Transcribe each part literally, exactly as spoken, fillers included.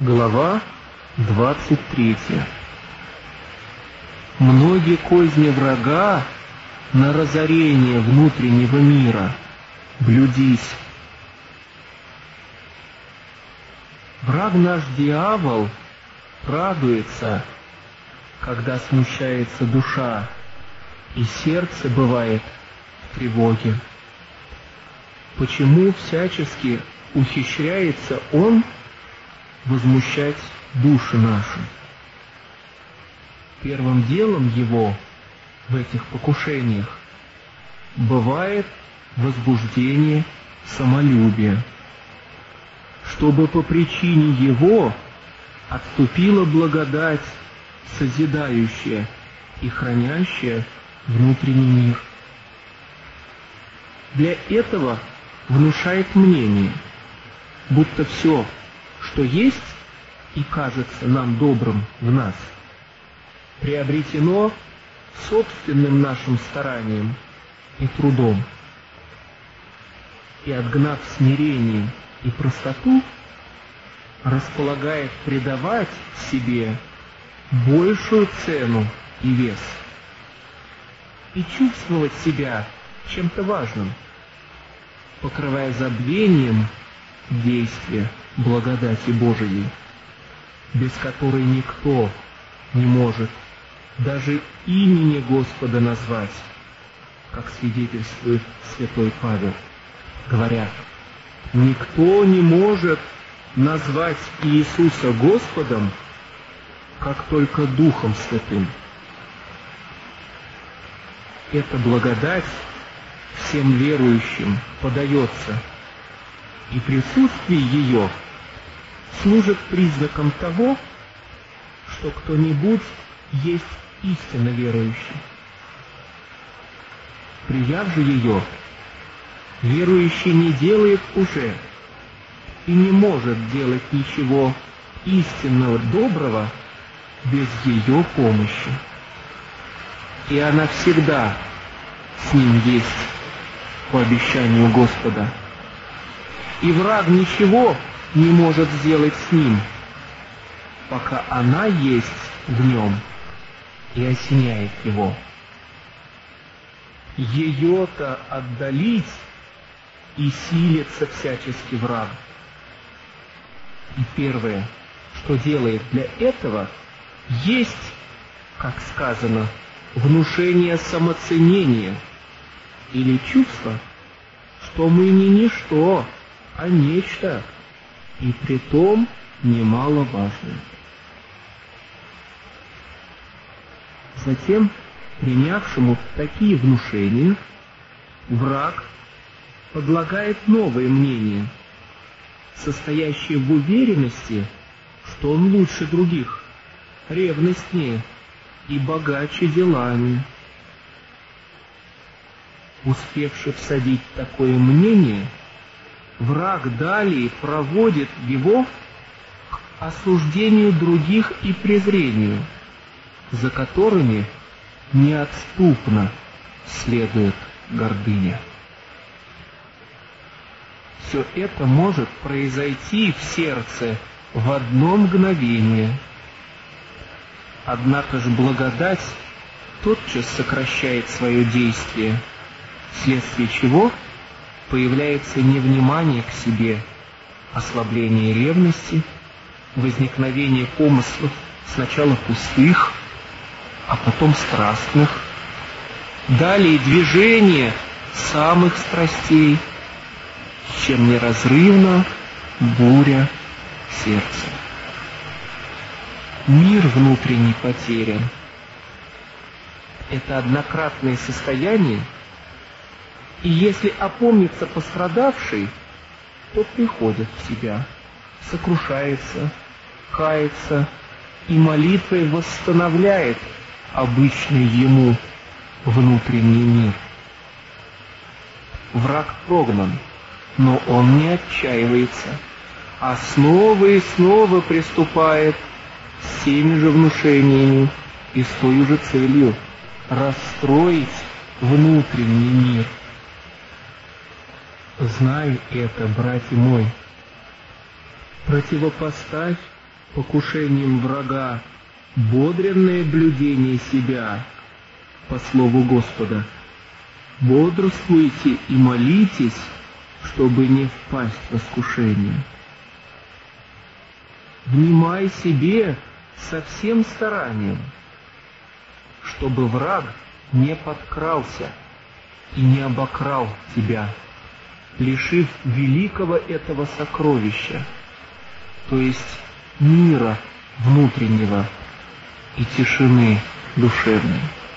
Глава двадцать третья. Многие козни врага на разорение внутреннего мира блюдись. Враг наш дьявол радуется, когда смущается душа, и сердце бывает в тревоге. Почему всячески ухищряется он возмущать души наши? Первым делом его в этих покушениях бывает возбуждение самолюбия, чтобы по причине его отступила благодать, созидающая и хранящая внутренний мир. Для этого внушает мнение, будто все, что есть и кажется нам добрым в нас, приобретено собственным нашим старанием и трудом. И, отгнав смирение и простоту, располагает придавать себе большую цену и вес, и чувствовать себя чем-то важным, покрывая забвением действия благодати Божией, без которой никто не может даже имени Господа назвать, как свидетельствует святой Павел, говоря: никто не может назвать Иисуса Господом, как только Духом Святым. Эта благодать всем верующим подается, и присутствие ее служит признаком того, что кто-нибудь есть истинно верующий. Прияв же ее, верующий не делает уже и не может делать ничего истинного доброго без ее помощи. И она всегда с ним есть по обещанию Господа. И враг ничего не может сделать с ним, пока она есть в нем и осеняет его. Ее-то отдалить и силится всячески враг. И первое, что делает для этого, есть, как сказано, внушение самоценения или чувство, что мы не ничто, а нечто, и притом немаловажное. Затем, принявшему такие внушения, враг предлагает новое мнение, состоящее в уверенности, что он лучше других, ревностнее и богаче делами. Успевший всадить такое мнение, враг далее проводит его к осуждению других и презрению, за которыми неотступно следует гордыня. Все это может произойти в сердце в одно мгновение. Однако же благодать тотчас сокращает свое действие, вследствие чего появляется невнимание к себе, ослабление ревности, возникновение помыслов сначала пустых, а потом страстных, далее движение самых страстей, чем неразрывна буря сердца. Мир внутренний потерян. Это однократное состояние, и если опомнится пострадавший, то приходит в себя, сокрушается, кается и молитвой восстановляет обычный ему внутренний мир. Враг прогнан, но он не отчаивается, а снова и снова приступает с теми же внушениями и с той же целью — расстроить внутренний мир. Знай это, братья мой, противопоставь покушением врага бодренное блюдение себя, по слову Господа. Бодрствуйте и молитесь, чтобы не впасть в искушение. Внимай себе со всем старанием, чтобы враг не подкрался и не обокрал тебя, лишив великого этого сокровища, то есть мира внутреннего и тишины душевной.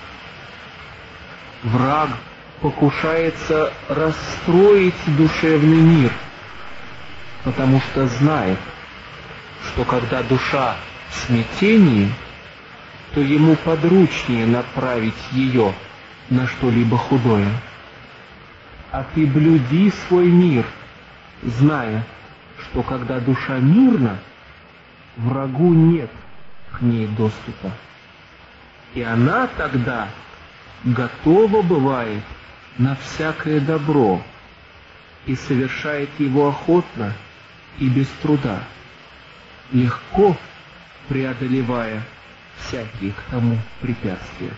Враг покушается расстроить душевный мир, потому что знает, что когда душа в смятении, то ему подручнее направить ее на что-либо худое. А ты блюди свой мир, зная, что когда душа мирна, врагу нет к ней доступа. И она тогда готова бывает на всякое добро и совершает его охотно и без труда, легко преодолевая всякие к тому препятствия.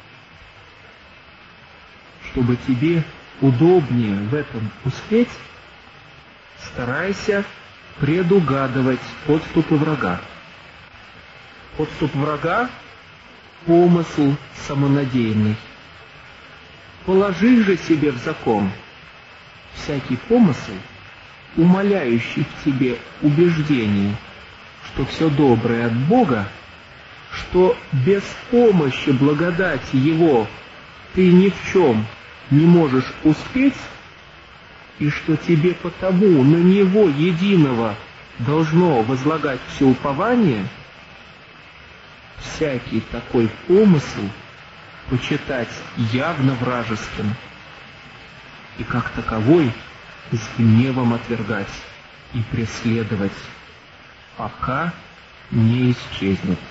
Чтобы тебе удобнее в этом успеть, старайся предугадывать подступы врага. Подступ врага — помысл самонадеянный. Положи же себе в закон всякий помысл, умаляющий в тебе убеждение, что все доброе от Бога, что без помощи благодати Его ты ни в чем не можешь успеть, и что тебе потому на Него единого должно возлагать все упование, всякий такой помысл почитать явно вражеским и как таковой с гневом отвергать и преследовать, пока не исчезнет.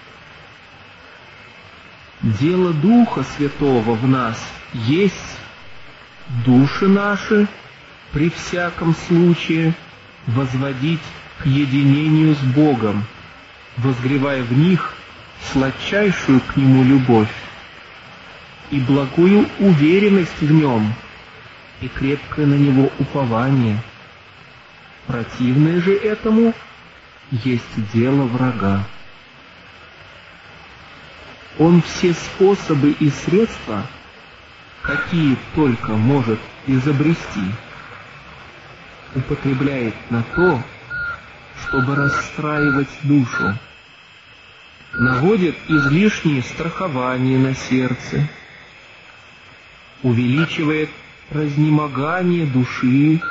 Дело Духа Святого в нас есть души наши при всяком случае возводить к единению с Богом, возгревая в них сладчайшую к Нему любовь и благую уверенность в Нем, и крепкое на Него упование. Противное же этому есть дело врага. Он все способы и средства, какие только может изобрести, употребляет на то, чтобы расстраивать душу, наводит излишние страхования на сердце, увеличивает разнемогание души,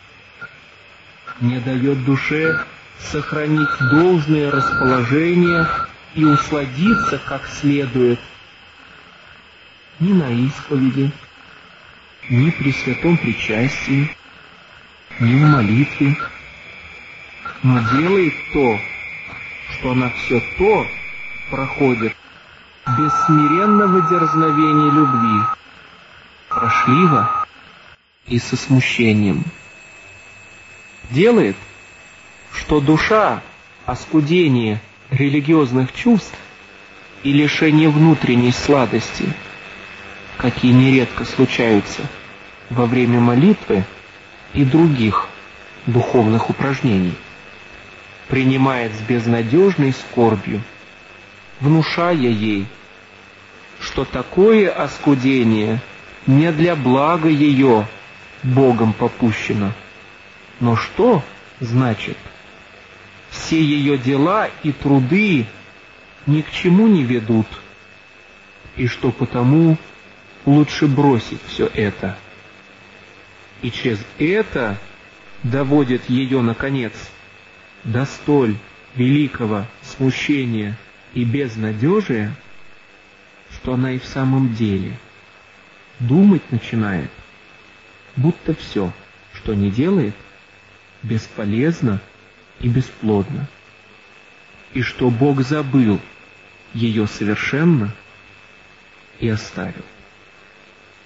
не дает душе сохранить должное расположение и усладиться как следует ни на исповеди, ни при святом причастии, ни в молитве, но делает то, что она все то проходит без смиренного дерзновения любви, прошливо и со смущением. Делает, что душа оскудение религиозных чувств и лишение внутренней сладости, какие нередко случаются во время молитвы и других духовных упражнений, принимает с безнадежной скорбью, внушая ей, что такое оскудение не для блага ее Богом попущено, но что значит, все ее дела и труды ни к чему не ведут, и что потому лучше бросить все это. И через это доводит ее, наконец, до столь великого смущения и безнадежия, что она и в самом деле думать начинает, будто все, что не делает, бесполезно и бесплодно, и что Бог забыл ее совершенно и оставил.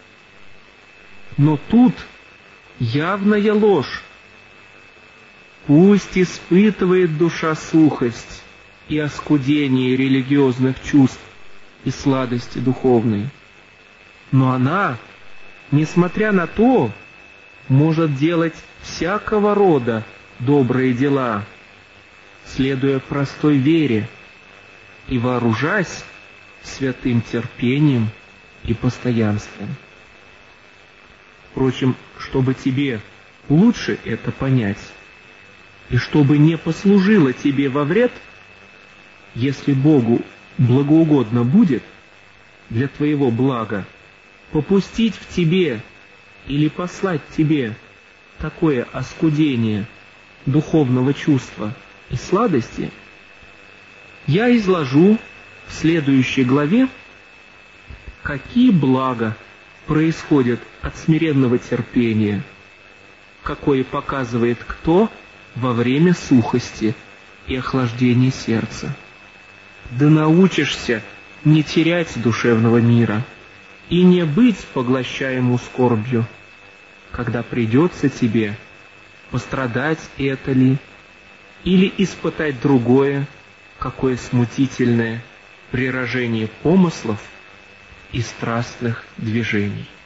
Но тут явная ложь. Пусть испытывает душа сухость и оскудение религиозных чувств и сладости духовной, но она, несмотря на то, может делать всякого рода добрые дела, следуя простой вере и вооружаясь святым терпением и постоянством. Впрочем, чтобы тебе лучше это понять, и чтобы не послужило тебе во вред, если Богу благоугодно будет для твоего блага попустить в тебе или послать тебе такое оскудение духовного чувства и сладости, я изложу в следующей главе, какие блага происходят от смиренного терпения, какое показывает кто во время сухости и охлаждения сердца. Да научишься не терять душевного мира и не быть поглощаемым скорбью, когда придется тебе пострадать это ли, или испытать другое, какое смутительное прирожение помыслов и страстных движений.